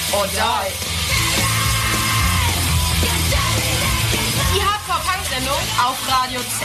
or Die. Die Hardcore-Punk-Sendung auf Radio Z.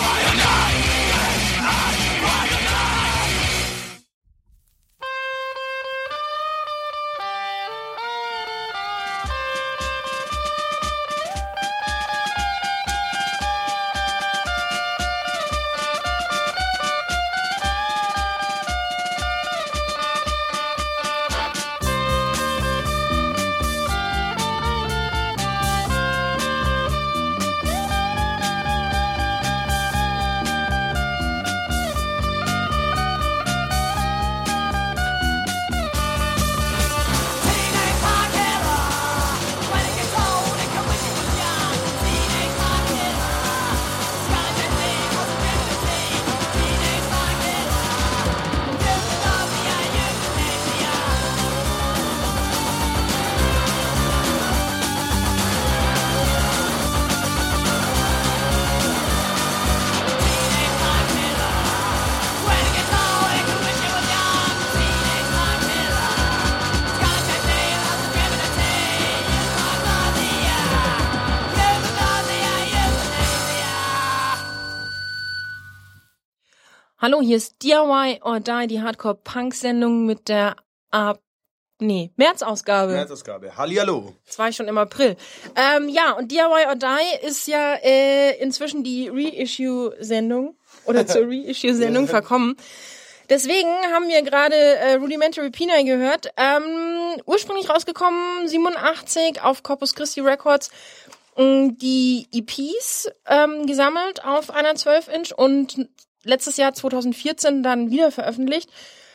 Hallo, hier ist DIY or Die, die Hardcore-Punk-Sendung mit der März-Ausgabe. März-Ausgabe. Hallihallo. Das war ich schon im April. Und DIY or Die ist ja inzwischen die Reissue-Sendung oder zur Reissue-Sendung verkommen. Deswegen haben wir gerade Rudimentary Penile gehört. Ursprünglich rausgekommen 87 auf Corpus Christi Records. Die EPs gesammelt auf einer 12-Inch und letztes Jahr 2014 dann wieder veröffentlicht.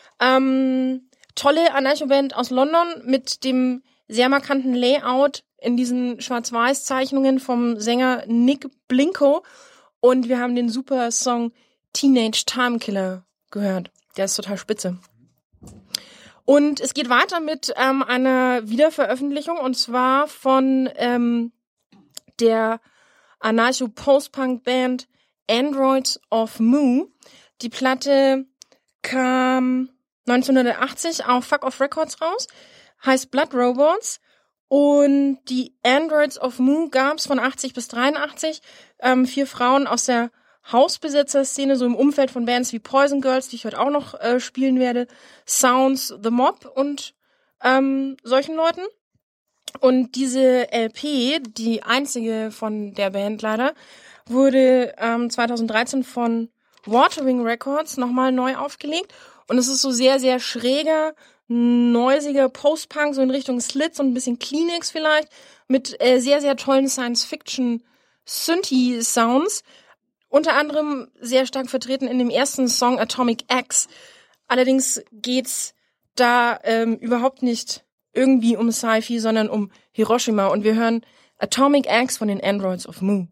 Tolle Anarcho-Band aus London mit dem sehr markanten Layout in diesen Schwarz-Weiß-Zeichnungen vom Sänger Nick Blinko. Und wir haben den super Song Teenage Time Killer gehört. Der ist total spitze. Und es geht weiter mit einer Wiederveröffentlichung und zwar von der Anarcho-Post-Punk-Band Androids of Moo. Die Platte kam 1980 auf Fuck Off Records raus, heißt Blood Robots. Und die Androids of Moo gab's von 80 bis 83. 4 Frauen aus der Hausbesetzer-Szene, so im Umfeld von Bands wie Poison Girls, die ich heute auch noch spielen werde, Sounds, The Mob und solchen Leuten. Und diese LP, die einzige von der Band leider, wurde 2013 von Watering Records nochmal neu aufgelegt. Und es ist so sehr, sehr schräger, neusiger Post-Punk, so in Richtung Slits und ein bisschen Kleenex vielleicht, mit sehr, sehr tollen Science-Fiction-Synthi-Sounds. Unter anderem sehr stark vertreten in dem ersten Song Atomic X. Allerdings geht's da überhaupt nicht irgendwie um Sci-Fi, sondern um Hiroshima. Und wir hören Atomic X von den Androids of Moo.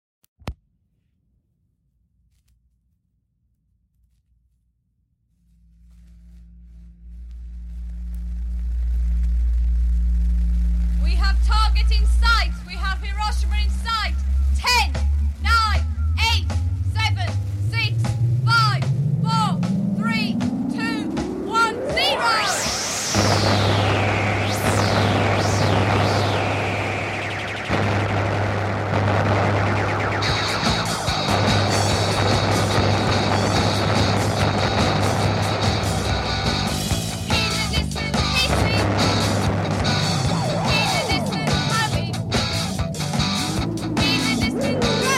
We have target in sight. We have Hiroshima in sight. 10, 9, 8, 7, 6, 5, 4, 3, 2, 1, 0. Distant,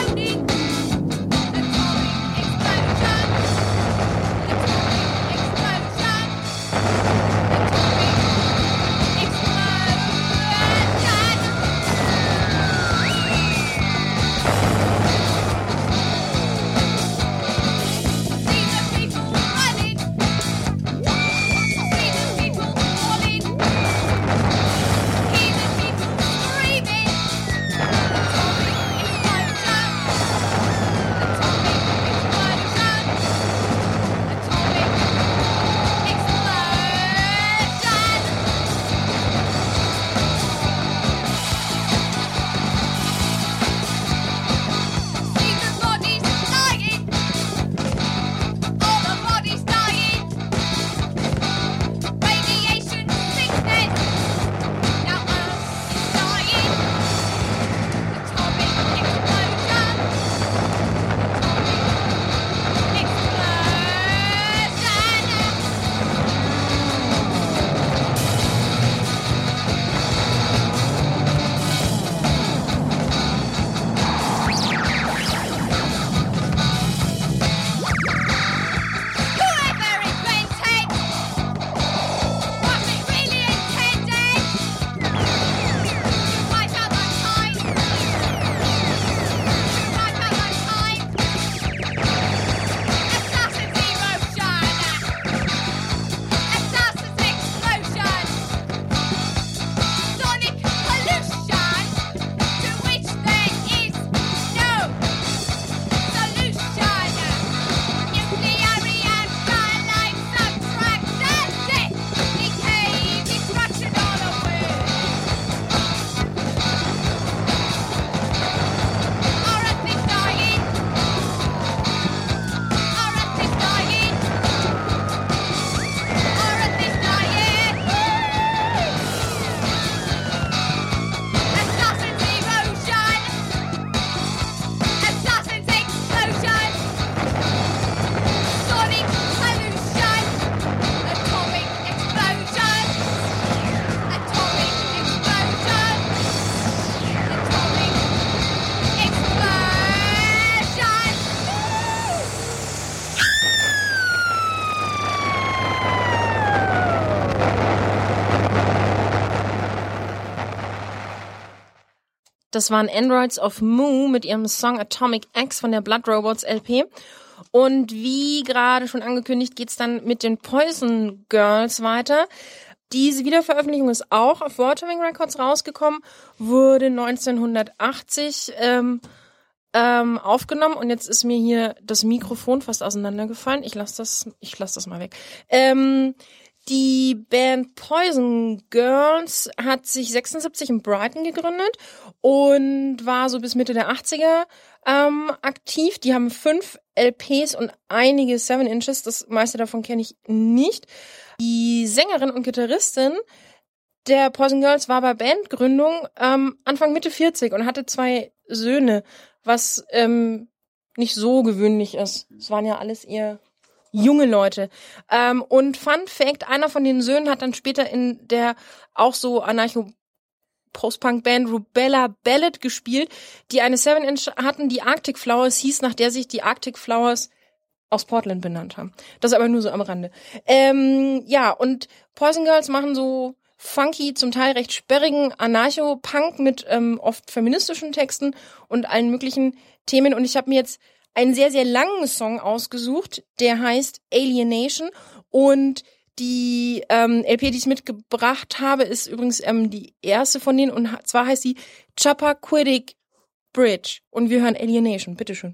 Das waren Androids of Moo mit ihrem Song Atomic X von der Blood Robots LP. Und wie gerade schon angekündigt, geht's dann mit den Poison Girls weiter. Diese Wiederveröffentlichung ist auch auf Watering Records rausgekommen, wurde 1980 aufgenommen und jetzt ist mir hier das Mikrofon fast auseinandergefallen. Ich lass das mal weg. Die Band Poison Girls hat sich 76 in Brighton gegründet und war so bis Mitte der 80er aktiv. Die haben 5 LPs und einige 7 Inches. Das meiste davon kenne ich nicht. Die Sängerin und Gitarristin der Poison Girls war bei Bandgründung Anfang Mitte 40 und hatte 2 Söhne, was nicht so gewöhnlich ist. Es waren ja alles eher junge Leute. Und Fun Fact, einer von den Söhnen hat dann später in der auch so Anarcho-Post-Punk-Band Rubella Ballad gespielt, die eine 7-Inch hatten, die Arctic Flowers hieß, nach der sich die Arctic Flowers aus Portland benannt haben. Das aber nur so am Rande. Ja, und Poison Girls machen so funky, zum Teil recht sperrigen Anarcho-Punk mit oft feministischen Texten und allen möglichen Themen. Und ich habe mir jetzt einen sehr, sehr langen Song ausgesucht, der heißt Alienation. Und die LP, die ich mitgebracht habe, ist übrigens die erste von denen. Und zwar heißt sie Chappaquiddick Bridge. Und wir hören Alienation. Bitteschön.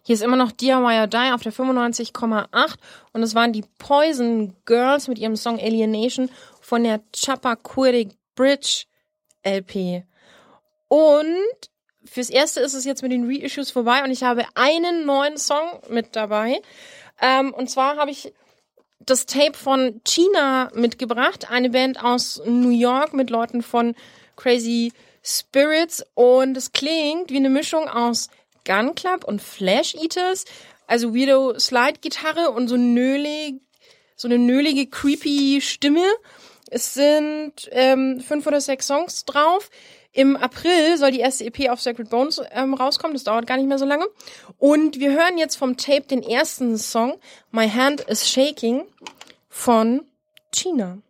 Hier ist immer noch DIY or Die auf der 95,8 und es waren die Poison Girls mit ihrem Song Alienation von der Chappaquiddick Bridge LP. Und fürs Erste ist es jetzt mit den Reissues vorbei und ich habe einen neuen Song mit dabei. Und zwar habe ich das Tape von China mitgebracht, eine Band aus New York mit Leuten von Crazy Spirits und es klingt wie eine Mischung aus Gun Club und Flash Eaters, also Weirdo Slide-Gitarre und so eine nölige, creepy Stimme. Es sind 5 oder 6 Songs drauf. Im April soll die erste EP auf Sacred Bones rauskommen, das dauert gar nicht mehr so lange. Und wir hören jetzt vom Tape den ersten Song, My Hand is Shaking, von China.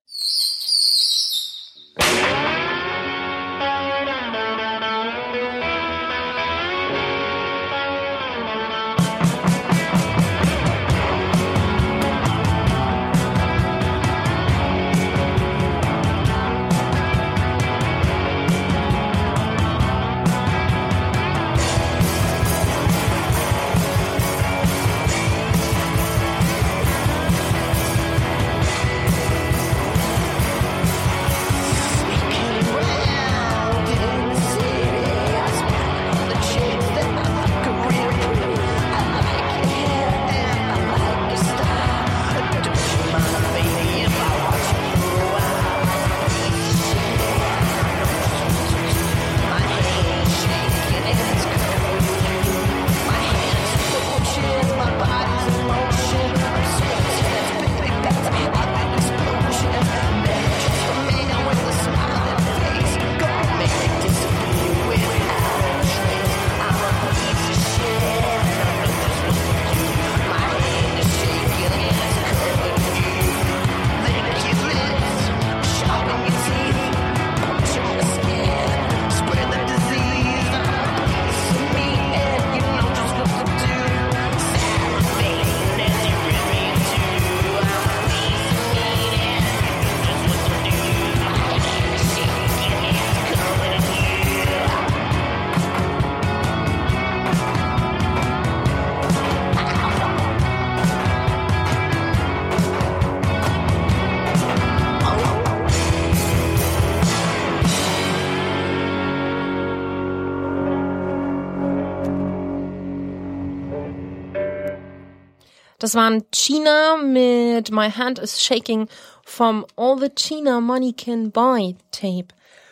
Das waren China mit My Hand is Shaking vom All the China Money Can Buy Tape.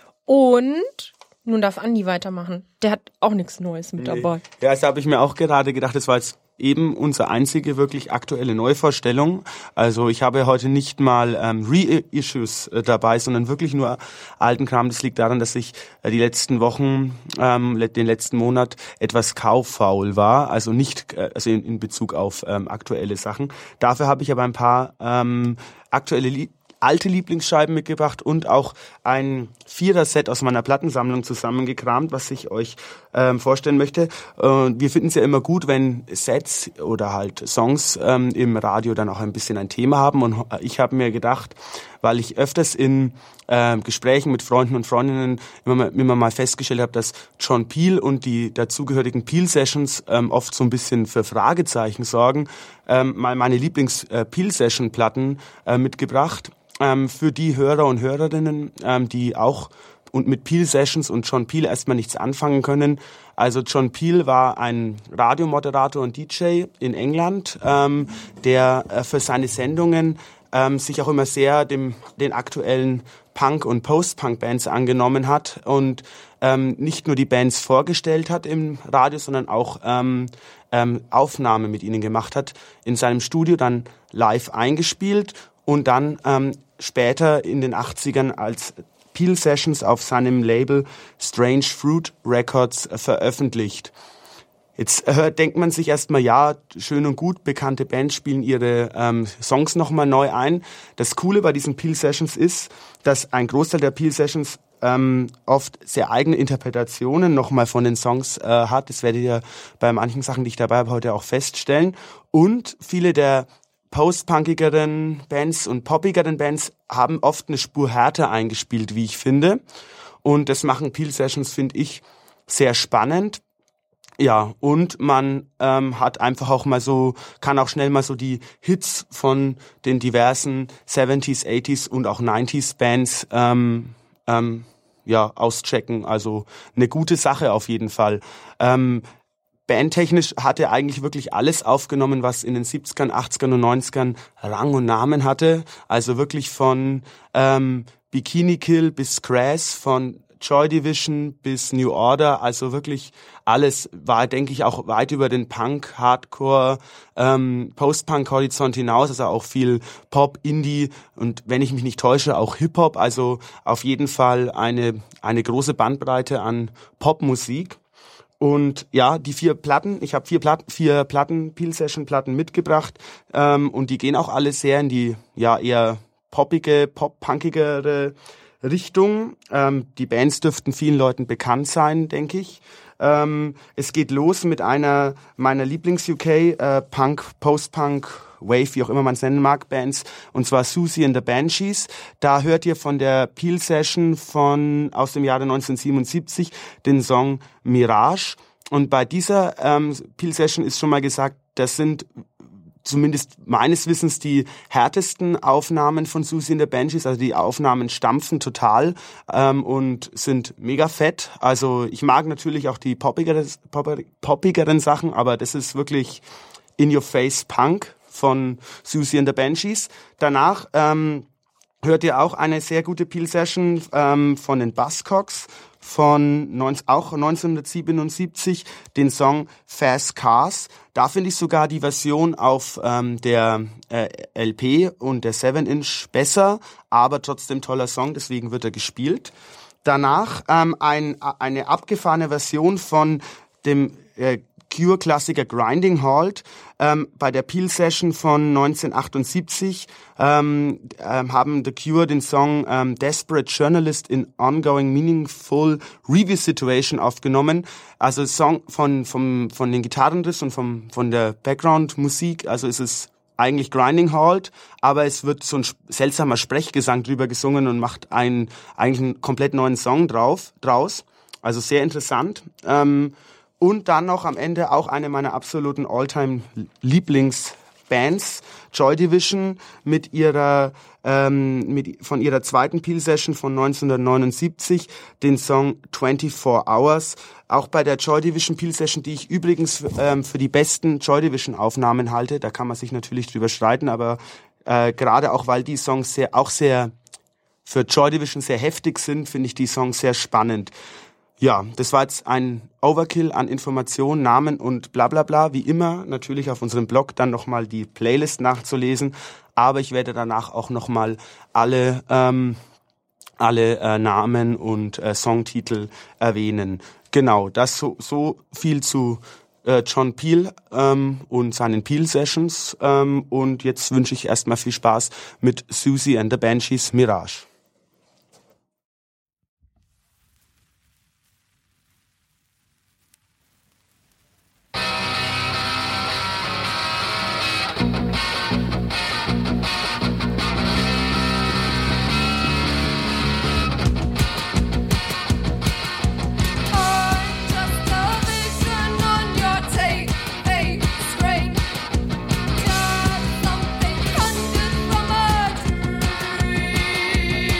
Und nun darf Andi weitermachen. Der hat auch nichts Neues mit dabei. Ja, das habe ich mir auch gerade gedacht. Das war jetzt eben unsere einzige wirklich aktuelle Neuvorstellung. Also ich habe heute nicht mal Reissues dabei, sondern wirklich nur alten Kram. Das liegt daran, dass ich die letzten Wochen, den letzten Monat etwas kauffaul war. Also nicht also in Bezug auf aktuelle Sachen. Dafür habe ich aber ein paar aktuelle alte Lieblingsscheiben mitgebracht und auch ein 4er-Set aus meiner Plattensammlung zusammengekramt, was ich euch vorstellen möchte. Wir finden es ja immer gut, wenn Sets oder halt Songs im Radio dann auch ein bisschen ein Thema haben. Und ich habe mir gedacht, weil ich öfters in Gesprächen mit Freunden und Freundinnen immer mal festgestellt habe, dass John Peel und die dazugehörigen Peel-Sessions oft so ein bisschen für Fragezeichen sorgen, mal meine Lieblings-Peel-Session-Platten mitgebracht. Für die Hörer und Hörerinnen, die auch und mit Peel Sessions und John Peel erstmal nichts anfangen können. Also John Peel war ein Radiomoderator und DJ in England, der für seine Sendungen sich auch immer sehr den aktuellen Punk- und Post-Punk-Bands angenommen hat und nicht nur die Bands vorgestellt hat im Radio, sondern auch Aufnahmen mit ihnen gemacht hat, in seinem Studio dann live eingespielt und dann später in den 80ern als Peel Sessions auf seinem Label Strange Fruit Records veröffentlicht. Jetzt denkt man sich erstmal, ja, schön und gut, bekannte Bands spielen ihre Songs nochmal neu ein. Das Coole bei diesen Peel Sessions ist, dass ein Großteil der Peel Sessions oft sehr eigene Interpretationen nochmal von den Songs hat. Das werdet ihr bei manchen Sachen, die ich dabei habe, heute auch feststellen. Und viele der post-punkigeren Bands und poppigeren Bands haben oft eine Spur härter eingespielt, wie ich finde. Und das machen Peel Sessions, finde ich, sehr spannend. Ja, und man hat einfach auch mal so, kann auch schnell mal so die Hits von den diversen 70s, 80s und auch 90s Bands auschecken. Also eine gute Sache auf jeden Fall. Bandtechnisch hat er eigentlich wirklich alles aufgenommen, was in den 70ern, 80ern und 90ern Rang und Namen hatte. Also wirklich von Bikini Kill bis Crass, von Joy Division bis New Order, also wirklich alles war, denke ich, auch weit über den Punk, Hardcore, Post-Punk-Horizont hinaus, also auch viel Pop, Indie und wenn ich mich nicht täusche, auch Hip-Hop, also auf jeden Fall eine große Bandbreite an Popmusik. Und ja, die 4 Platten, ich habe 4 Platten, Peel Session Platten mitgebracht und die gehen auch alle sehr in die ja eher poppige, pop-punkigere Richtung. Die Bands dürften vielen Leuten bekannt sein, denke ich. Es geht los mit einer meiner Lieblings-UK Punk, Post-Punk, Wave, wie auch immer man es nennen mag, Bands, und zwar Siouxsie and the Banshees. Da hört ihr von der Peel Session aus dem Jahre 1977 den Song Mirage. Und bei dieser Peel Session ist schon mal gesagt, das sind zumindest meines Wissens die härtesten Aufnahmen von Siouxsie and the Banshees. Also die Aufnahmen stampfen total und sind mega fett. Also ich mag natürlich auch die poppigeren Sachen, aber das ist wirklich in-your-face Punk von Siouxsie and the Banshees. Danach hört ihr auch eine sehr gute Peel Session von den Buzzcocks von auch 1977, den Song Fast Cars. Da finde ich sogar die Version auf der LP und der 7-Inch besser, aber trotzdem toller Song, deswegen wird er gespielt. Danach eine abgefahrene Version von dem Cure-Klassiker Grinding Halt. Bei der Peel Session von 1978 haben The Cure den Song Desperate Journalist in Ongoing Meaningful Revisit-Situation aufgenommen. Also Song von den Gitarrenriffs und von der Background-Musik, also ist es eigentlich Grinding Halt, aber es wird so ein seltsamer Sprechgesang drüber gesungen und macht eigentlich einen komplett neuen Song draus. Also sehr interessant. Und dann noch am Ende auch eine meiner absoluten All-Time-Lieblingsbands, Joy Division, von ihrer zweiten Peel Session von 1979, den Song 24 Hours. Auch bei der Joy Division Peel Session, die ich übrigens für die besten Joy Division Aufnahmen halte, da kann man sich natürlich drüber streiten, aber gerade auch, weil die Songs sehr für Joy Division sehr heftig sind, finde ich die Songs sehr spannend. Ja, das war jetzt ein Overkill an Informationen, Namen und bla bla bla. Wie immer natürlich auf unserem Blog dann nochmal die Playlist nachzulesen. Aber ich werde danach auch nochmal alle Namen und Songtitel erwähnen. Genau, das so viel zu John Peel und seinen Peel Sessions. Und jetzt wünsche ich erstmal viel Spaß mit Siouxsie and the Banshees Mirage. Something conjured from a dream.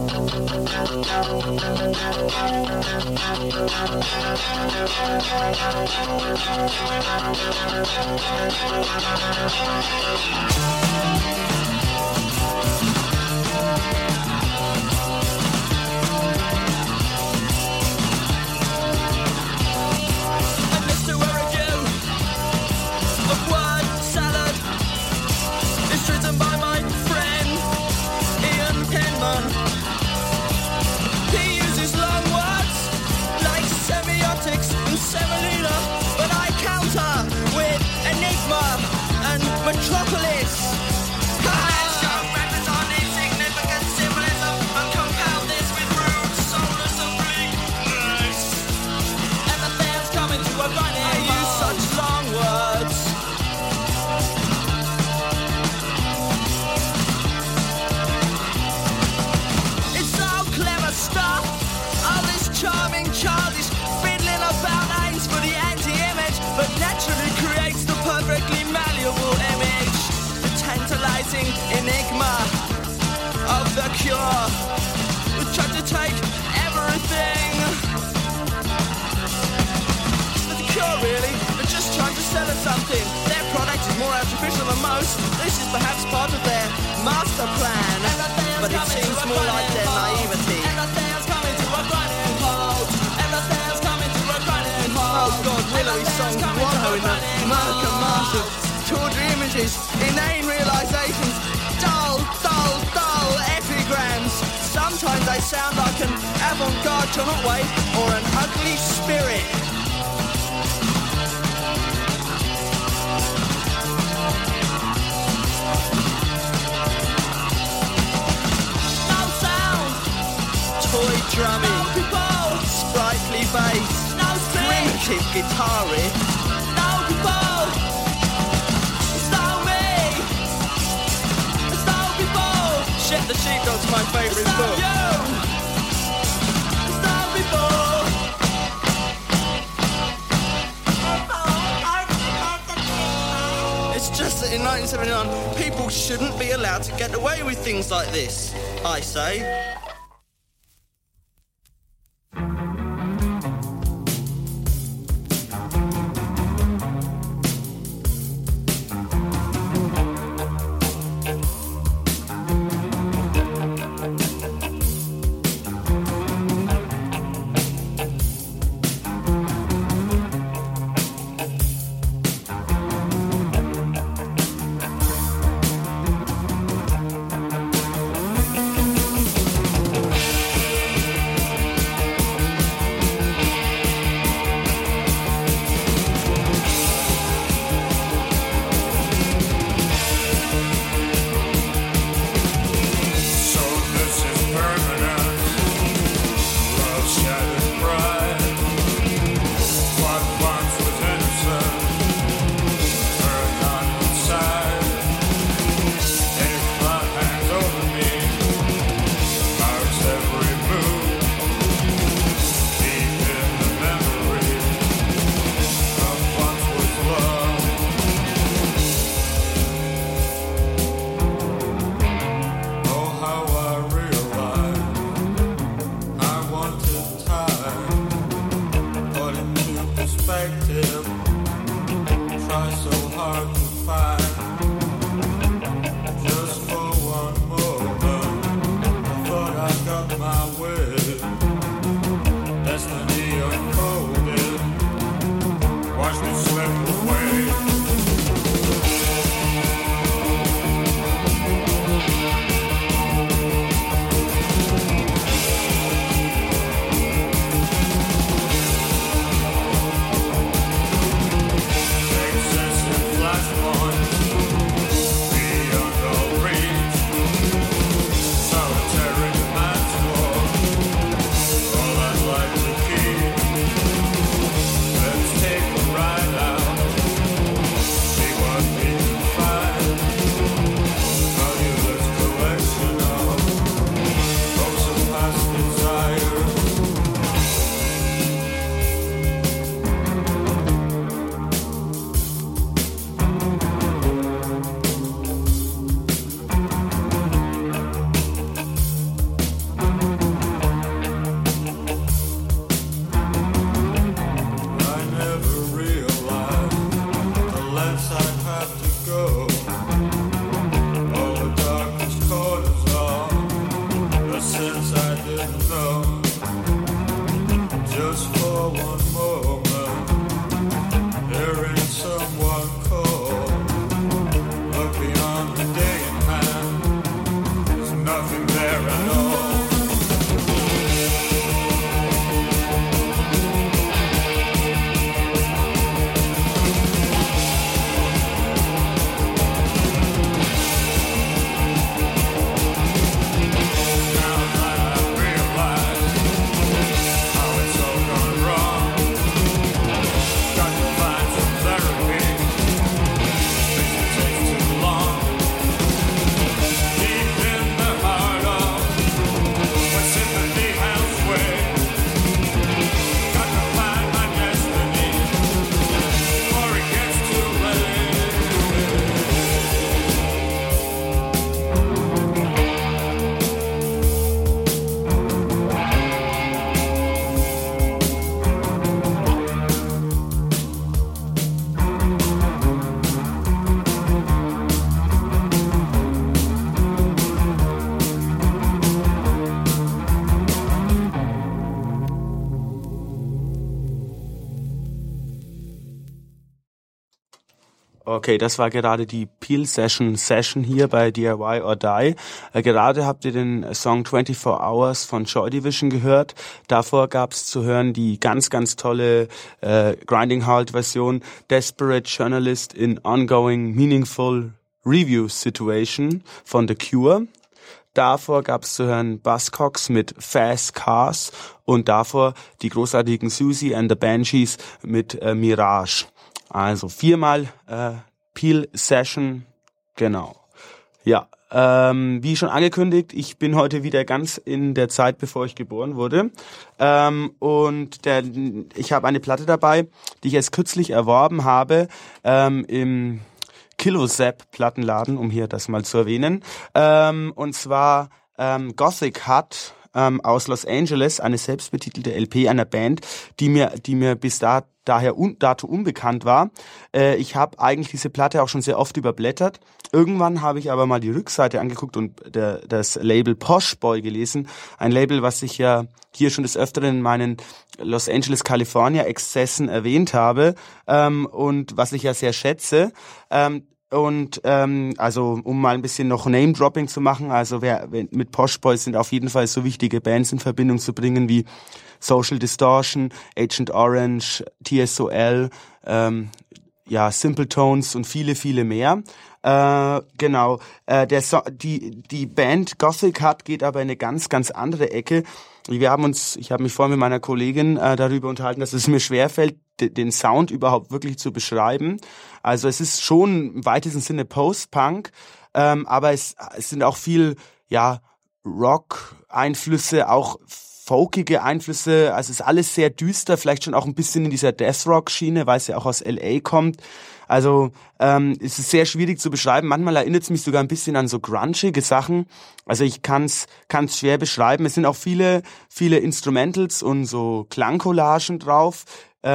Metropolis. Let's show members on insignificant symbolism and compound this with rude soulless obliqueness. Everything's coming to a running halt. I use such long words. It's all clever stuff. All this charming childish fiddling about aims for the anti-image, but naturally creates the perfectly malleable image, the tantalizing enigma of the cure. We try to take everything. But the cure really, they're just trying to sell us something. Their product is more artificial than most. This is perhaps part of their master plan, but it seems more like their naivety. Everything's coming to a grinding halt. Everything's coming to a grinding halt. Oh God, Willow's song wallow in the murk and mass of tawdry images, inane realizations, dull epigrams. Sometimes they sound like an avant-garde Tohotway or an ugly spirit. No sound, toy drumming, no people, sprightly bass, no primitive guitar riff, no people. Shit, the Sheepdog's my favourite book. It's just that in 1979, people shouldn't be allowed to get away with things like this, I say. nothing there at all. Okay, das war gerade die Peel Session hier bei DIY or Die. Gerade habt ihr den Song 24 Hours von Joy Division gehört. Davor gab's zu hören die ganz, ganz tolle Grinding Halt Version Desperate Journalist in Ongoing Meaningful Review Situation von The Cure. Davor gab's zu hören Buzzcocks mit Fast Cars und davor die großartigen Susie and the Banshees mit Mirage. Also 4-mal Peel Session, genau. Ja, wie schon angekündigt, ich bin heute wieder ganz in der Zeit, bevor ich geboren wurde. Und ich habe eine Platte dabei, die ich erst kürzlich erworben habe im Kilozap Plattenladen, um hier das mal zu erwähnen. Und zwar Gothic Hut aus Los Angeles, eine selbstbetitelte LP einer Band, die mir bis dato unbekannt war. Ich habe eigentlich diese Platte auch schon sehr oft überblättert. Irgendwann habe ich aber mal die Rückseite angeguckt und das Label Posh Boy gelesen. Ein Label, was ich ja hier schon des Öfteren in meinen Los Angeles, California Exzessen erwähnt habe und was ich ja sehr schätze. Also um mal ein bisschen noch Name-Dropping zu machen, also mit Posh Boys sind auf jeden Fall so wichtige Bands in Verbindung zu bringen wie Social Distortion, Agent Orange, TSOL, Simple Tones und viele, viele mehr. Genau. Die Band Gothic Hut geht aber in eine ganz, ganz andere Ecke. Ich habe mich vorhin mit meiner Kollegin darüber unterhalten, dass es mir schwerfällt, den Sound überhaupt wirklich zu beschreiben. Also es ist schon im weitesten Sinne Post-Punk, aber es sind auch viel Rock-Einflüsse, auch folkige Einflüsse. Also es ist alles sehr düster, vielleicht schon auch ein bisschen in dieser Death-Rock-Schiene, weil es ja auch aus L.A. kommt. Also es ist sehr schwierig zu beschreiben. Manchmal erinnert es mich sogar ein bisschen an so grungige Sachen. Also ich kann's schwer beschreiben. Es sind auch viele, viele Instrumentals und so Klangcollagen drauf.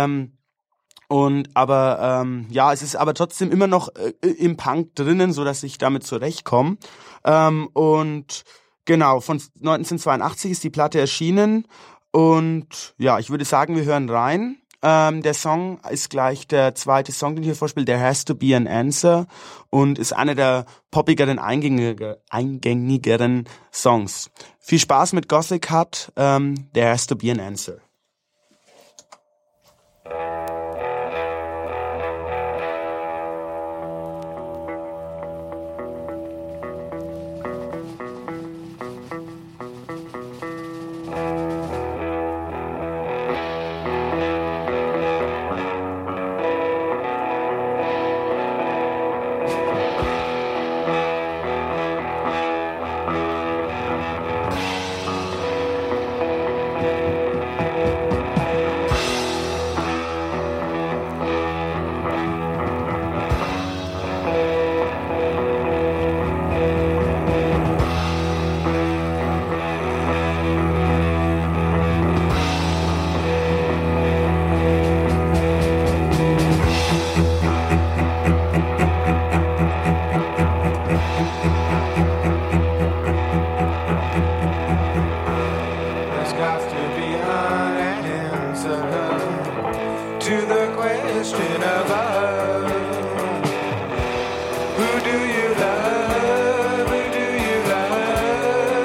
Es ist aber trotzdem immer noch im Punk drinnen, so dass ich damit zurechtkomme. Und genau, von 1982 ist die Platte erschienen und ja, ich würde sagen, wir hören rein. Der Song ist gleich der zweite Song, den ich hier vorspiele, There Has to Be an Answer, und ist einer der poppigeren, eingängigeren Songs. Viel Spaß mit Gothic Hut, There Has to Be an Answer. Who do you love? Who do you love?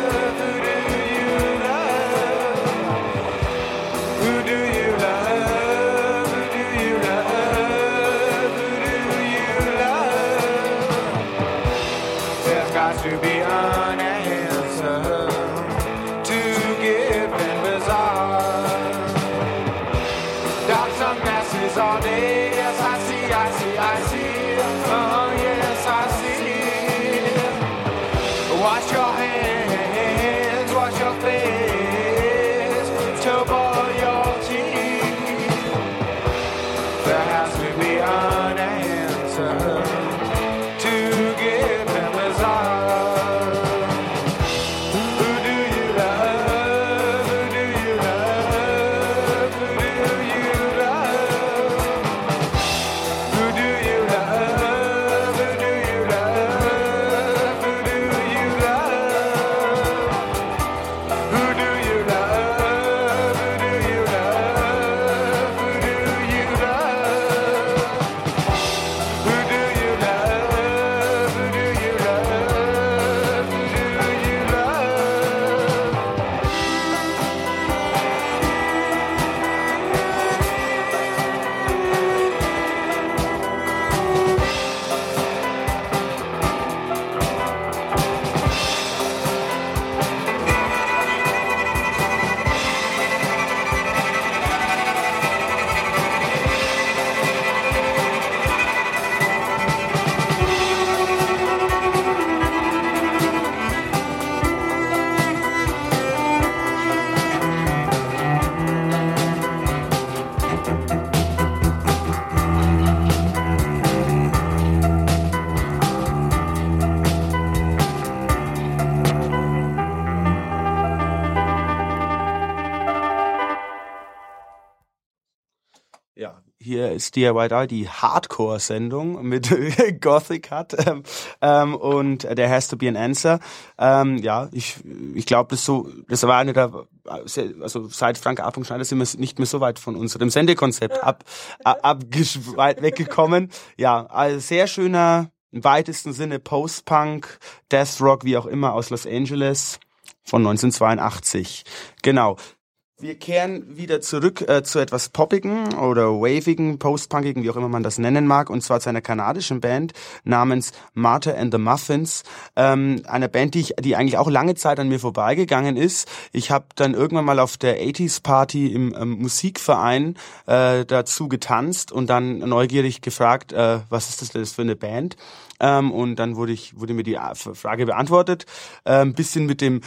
hier ist DIY Die, die Hardcore-Sendung mit Gothic hat und There Has to Be an Answer. Ja, ich glaube, das war eine der, also seit Frank A. Schneider sind wir nicht mehr so weit von unserem Sendekonzept weggekommen. Ja, also sehr schöner, im weitesten Sinne Post-Punk, Death Rock, wie auch immer, aus Los Angeles von 1982. Genau. Wir kehren wieder zurück zu etwas poppigen oder wavigen, postpunkigen, wie auch immer man das nennen mag, und zwar zu einer kanadischen Band namens Martha and the Muffins. Eine Band, die eigentlich auch lange Zeit an mir vorbeigegangen ist. Ich habe dann irgendwann mal auf der 80s Party im Musikverein dazu getanzt und dann neugierig gefragt, was ist das für eine Band? Und dann wurde mir die Frage beantwortet, ein bisschen mit dem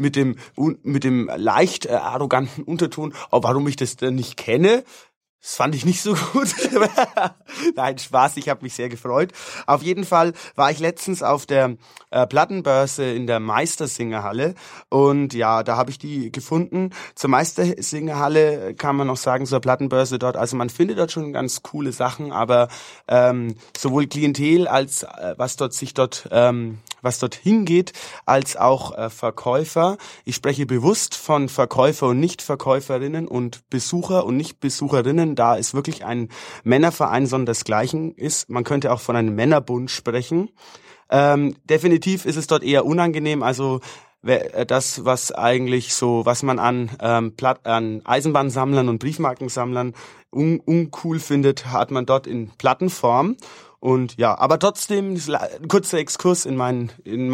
leicht arroganten Unterton, warum ich das denn nicht kenne. Das fand ich nicht so gut. Nein, Spaß, ich habe mich sehr gefreut. Auf jeden Fall war ich letztens auf der Plattenbörse in der Meistersingerhalle und ja, da habe ich die gefunden. Zur Meistersingerhalle kann man noch sagen, zur Plattenbörse dort, also man findet dort schon ganz coole Sachen, aber sowohl Klientel als was dort hingeht, als auch Verkäufer. Ich spreche bewusst von Verkäufer und Nicht-Verkäuferinnen und Besucher und Nicht-Besucherinnen, da es wirklich ein Männerverein sondersgleichen ist. Man könnte auch von einem Männerbund sprechen. Definitiv ist es dort eher unangenehm, also das, was man an Eisenbahnsammlern und Briefmarkensammlern uncool findet, hat man dort in Plattenform. Und ja, aber trotzdem, ein kurzer Exkurs in mein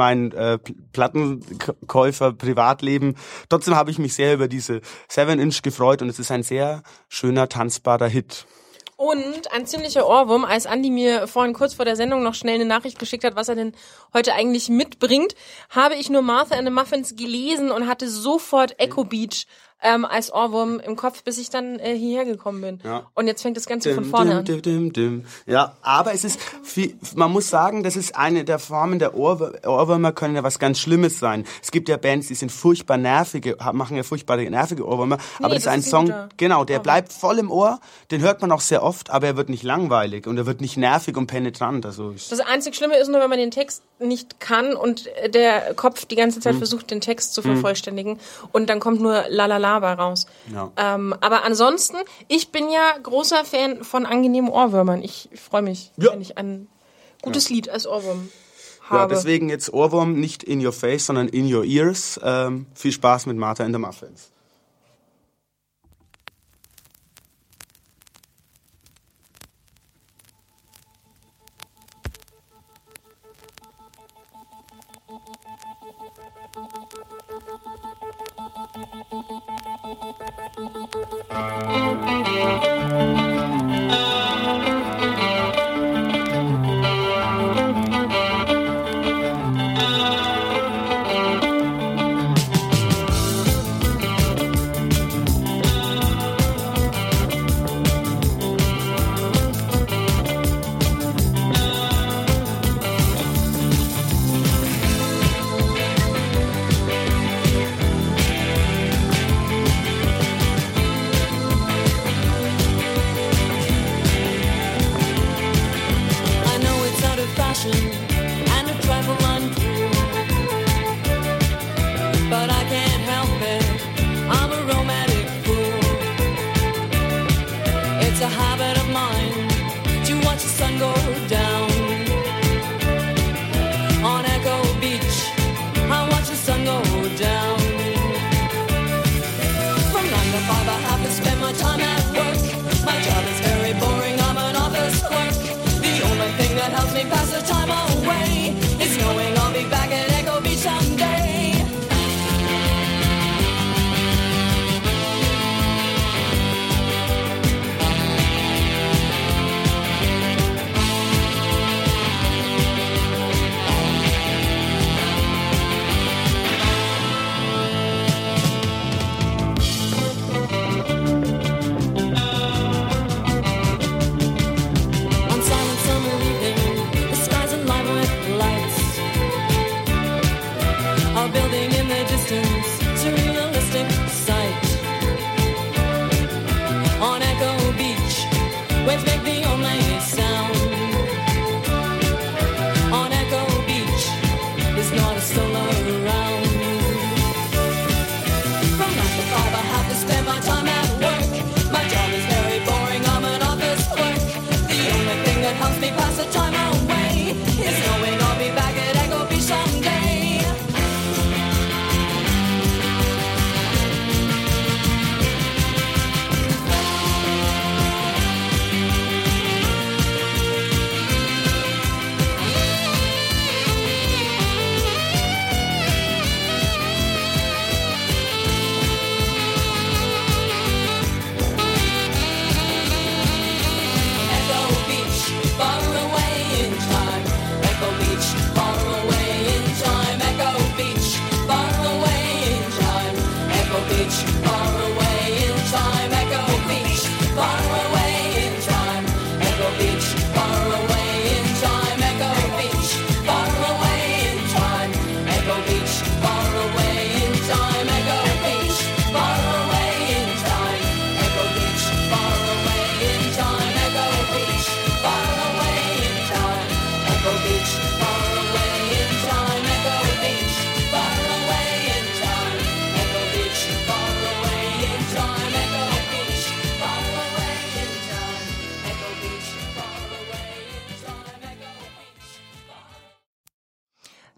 Plattenkäufer-Privatleben. Trotzdem habe ich mich sehr über diese 7-Inch gefreut und es ist ein sehr schöner, tanzbarer Hit. Und ein ziemlicher Ohrwurm, als Andi mir vorhin kurz vor der Sendung noch schnell eine Nachricht geschickt hat, was er denn heute eigentlich mitbringt, habe ich nur Martha and the Muffins gelesen und hatte sofort Echo Beach als Ohrwurm im Kopf, bis ich dann hierher gekommen bin. Ja. Und jetzt fängt das Ganze von vorne an. Ja, aber es ist man muss sagen, das ist eine der Formen der Ohrwürmer, können ja was ganz Schlimmes sein. Es gibt ja Bands, die sind furchtbar machen ja furchtbare nervige Ohrwürmer, aber das ist ein Song, genau, der bleibt voll im Ohr, den hört man auch sehr oft, aber er wird nicht langweilig und er wird nicht nervig und penetrant. Also das einzig Schlimme ist nur, wenn man den Text nicht kann und der Kopf die ganze Zeit versucht, den Text zu vervollständigen und dann kommt nur Lalala raus. Ja. Aber ansonsten, ich bin ja großer Fan von angenehmen Ohrwürmern. Ich freue mich, wenn ich ein gutes Lied als Ohrwurm habe. Ja, deswegen jetzt Ohrwurm nicht in your face, sondern in your ears. Viel Spaß mit Martha and the Muffins.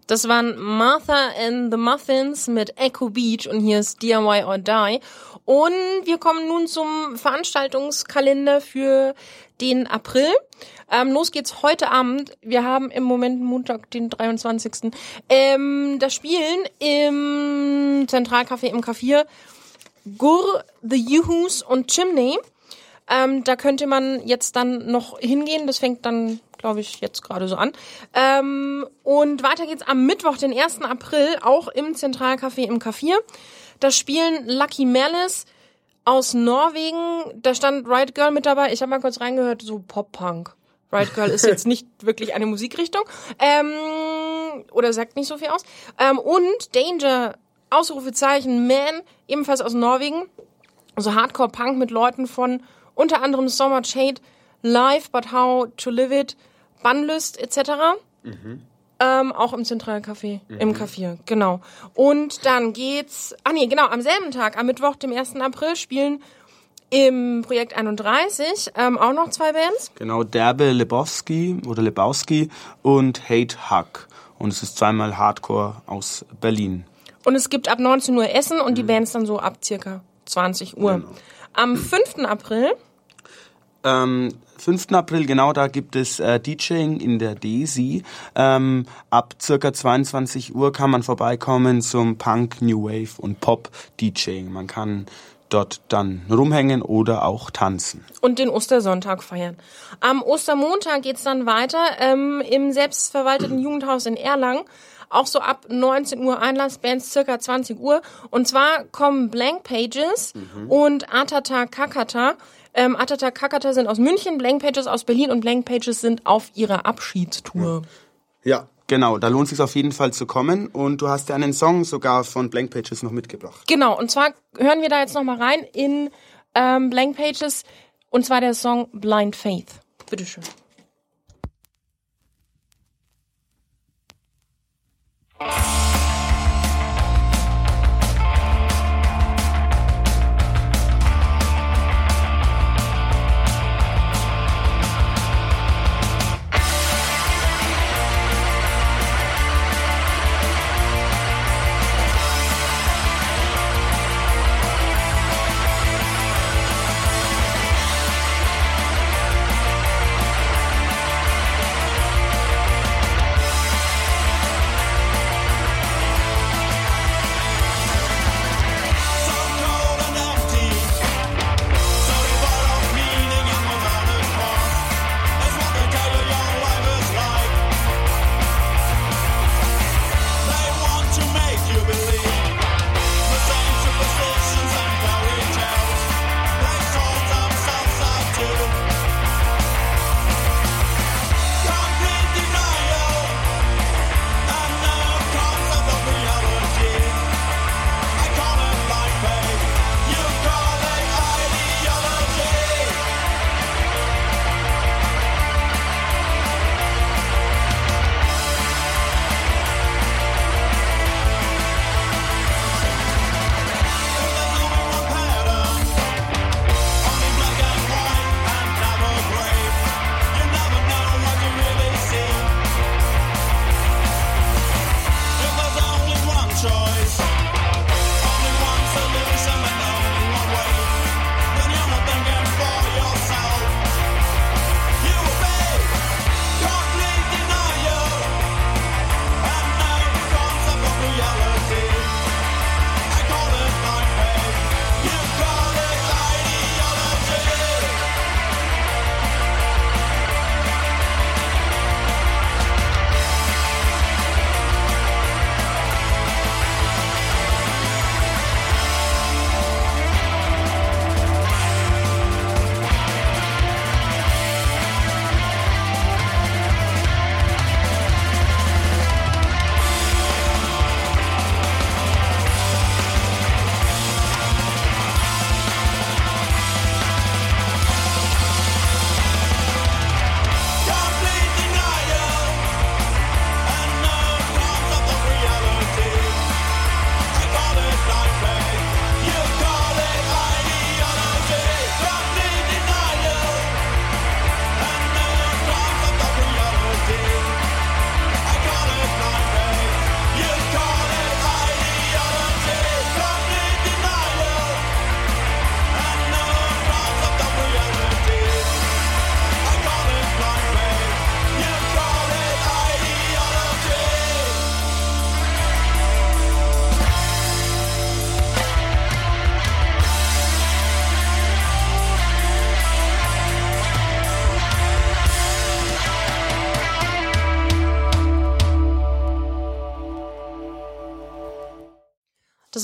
Das waren Martha and the Muffins mit Echo Beach und hier ist DIY or Die. Und wir kommen nun zum Veranstaltungskalender für den April. Los geht's heute Abend. Wir haben im Moment Montag, den 23. Das Spielen im Zentralcafé im K4 Gur, The Yoo-Hoos und Chimney. Da könnte man jetzt dann noch hingehen. Das fängt dann, glaube ich, jetzt gerade so an. Und weiter geht's am Mittwoch, den 1. April, auch im Zentralcafé im K4. Da spielen Lucky Malice aus Norwegen. Da stand Riot Girl mit dabei. Ich habe mal kurz reingehört, so Pop-Punk. Riot Girl ist jetzt nicht wirklich eine Musikrichtung. Oder sagt nicht so viel aus. Und Danger, Ausrufezeichen, Man, ebenfalls aus Norwegen. Also Hardcore-Punk mit Leuten von unter anderem So Much Hate, Live, But How to Live It, Bannlust etc. Auch im Zentralcafé, im K4, genau. Und dann geht's, am selben Tag, am Mittwoch, dem 1. April, spielen im Projekt 31 auch noch 2 Bands. Genau, Derbe Lebowski und Hate Hack. Und es ist zweimal Hardcore aus Berlin. Und es gibt ab 19 Uhr Essen und die Bands dann so ab circa 20 Uhr. Genau. Am 5. April 5. April, genau, da gibt es DJing in der Desi. Ab circa 22 Uhr kann man vorbeikommen zum Punk, New Wave und Pop DJing. Man kann dort dann rumhängen oder auch tanzen. Und den Ostersonntag feiern. Am Ostermontag geht's dann weiter im selbstverwalteten Jugendhaus in Erlangen. Auch so ab 19 Uhr Einlassbands, circa 20 Uhr. Und zwar kommen Blank Pages und Atata Kakata. Atata Kakata sind aus München, Blank Pages aus Berlin und Blank Pages sind auf ihrer Abschiedstour. Ja, genau. Da lohnt es sich auf jeden Fall zu kommen. Und du hast ja einen Song sogar von Blank Pages noch mitgebracht. Genau. Und zwar hören wir da jetzt nochmal rein in Blank Pages. Und zwar der Song Blind Faith. Bitteschön.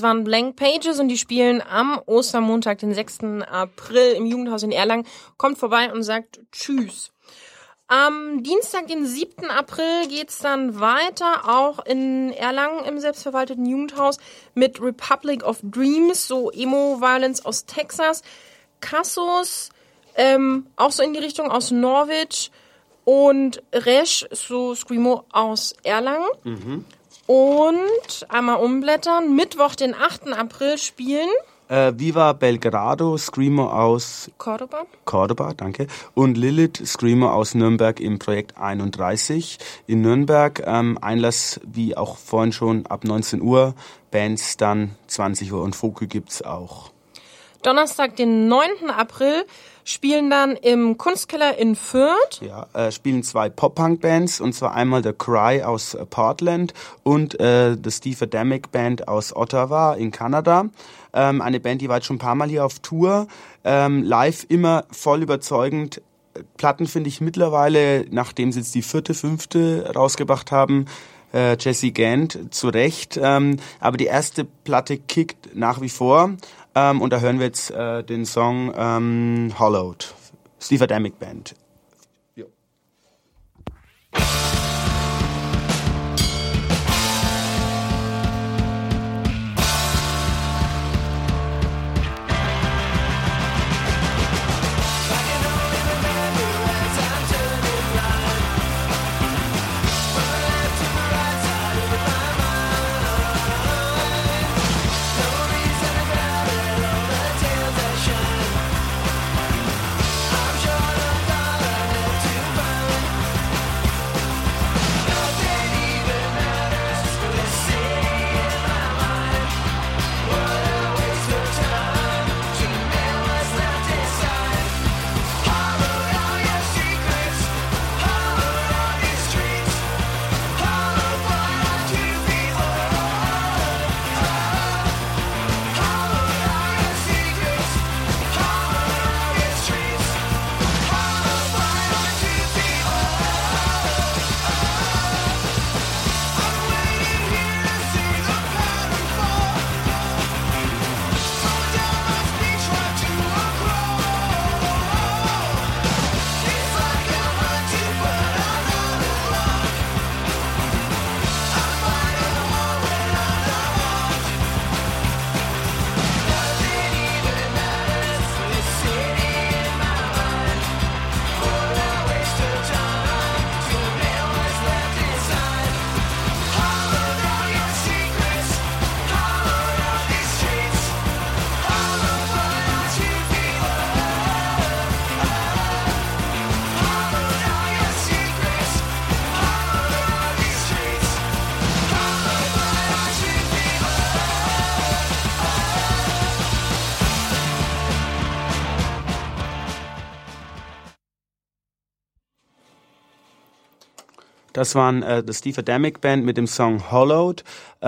Das waren Blank Pages und die spielen am Ostermontag, den 6. April im Jugendhaus in Erlangen. Kommt vorbei und sagt Tschüss. Am Dienstag, den 7. April, geht's dann weiter, auch in Erlangen im selbstverwalteten Jugendhaus mit Republic of Dreams, so Emo-Violence aus Texas, Cassos, auch so in die Richtung aus Norwich und Resch, so Screamo aus Erlangen. Und einmal umblättern, Mittwoch, den 8. April spielen Viva Belgrado, Screamo aus Cordoba, danke. Und Lilith, Screamo aus Nürnberg im Projekt 31. In Nürnberg Einlass, wie auch vorhin schon, ab 19 Uhr, Bands dann 20 Uhr und Foku gibt's auch. Donnerstag, den 9. April, spielen dann im Kunstkeller in Fürth. Ja, spielen 2 Pop-Punk-Bands, und zwar einmal The Cry aus Portland und The Steve Adamic Band aus Ottawa in Kanada. Eine Band, die war jetzt schon ein paar Mal hier auf Tour. Live immer voll überzeugend. Platten finde ich mittlerweile, nachdem sie jetzt die 4., 5. rausgebracht haben, Jesse Gant, zu Recht. Aber die erste Platte kickt nach wie vor. Und da hören wir jetzt den Song Hollowed, Steve Adamic Band. Jo. Das waren The Steve Adamic Band mit dem Song Hollowed.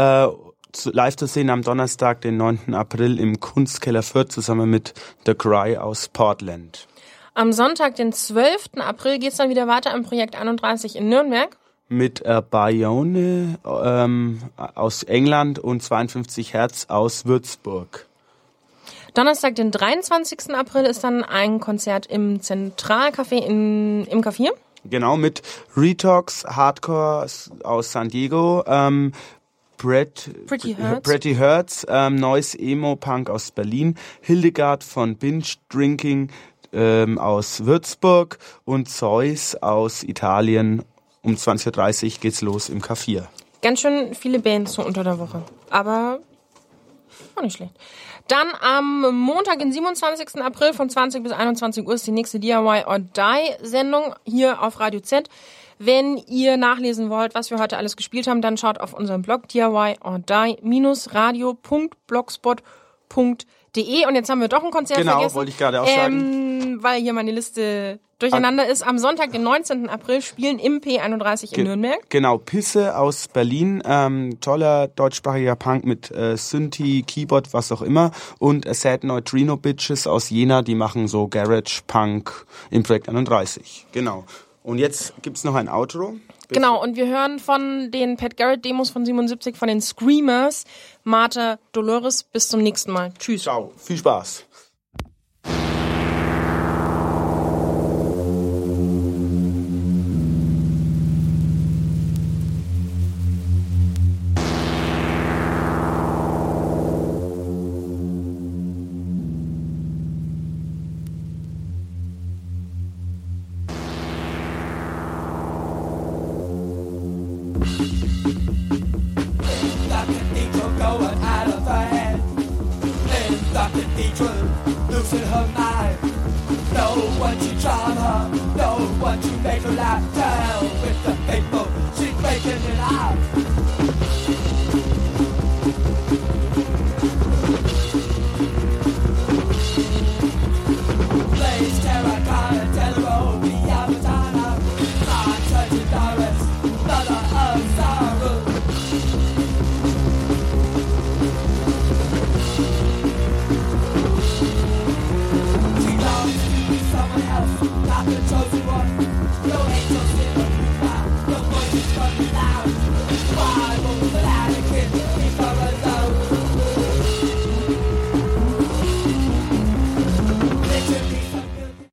Live zu sehen am Donnerstag, den 9. April im Kunstkeller Fürth zusammen mit The Cry aus Portland. Am Sonntag, den 12. April, geht's dann wieder weiter im Projekt 31 in Nürnberg. Mit Bayonne aus England und 52 Hertz aus Würzburg. Donnerstag, den 23. April, ist dann ein Konzert im Zentralcafé im Café. Genau, mit Retox, Hardcore aus San Diego, Pretty Hurts, Noise Emo Punk aus Berlin, Hildegard von Binge Drinking aus Würzburg und Zeus aus Italien. Um 20.30 Uhr geht's los im K4. Ganz schön viele Bands so unter der Woche, aber auch nicht schlecht. Dann am Montag, den 27. April von 20 bis 21 Uhr ist die nächste DIY or Die Sendung hier auf Radio Z. Wenn ihr nachlesen wollt, was wir heute alles gespielt haben, dann schaut auf unserem Blog DIY-or-die-radio.blogspot.de. Und jetzt haben wir doch ein Konzert vergessen. Genau, wollte ich gerade auch sagen. Weil hier meine Liste durcheinander ist. Am Sonntag, den 19. April, spielen im P31 in Nürnberg. Genau, Pisse aus Berlin. Toller deutschsprachiger Punk mit Synthi, Keyboard, was auch immer. Und Sad Neutrino Bitches aus Jena, die machen so Garage Punk im Projekt 31. Genau. Und jetzt gibt's noch ein Outro. Genau, und wir hören von den Pat Garrett-Demos von 77 von den Screamers, Mater Dolores. Bis zum nächsten Mal. Tschüss. Ciao, viel Spaß. Losing her mind. No one to charm her, no one to make her laugh. Down with the people, she's breaking it out.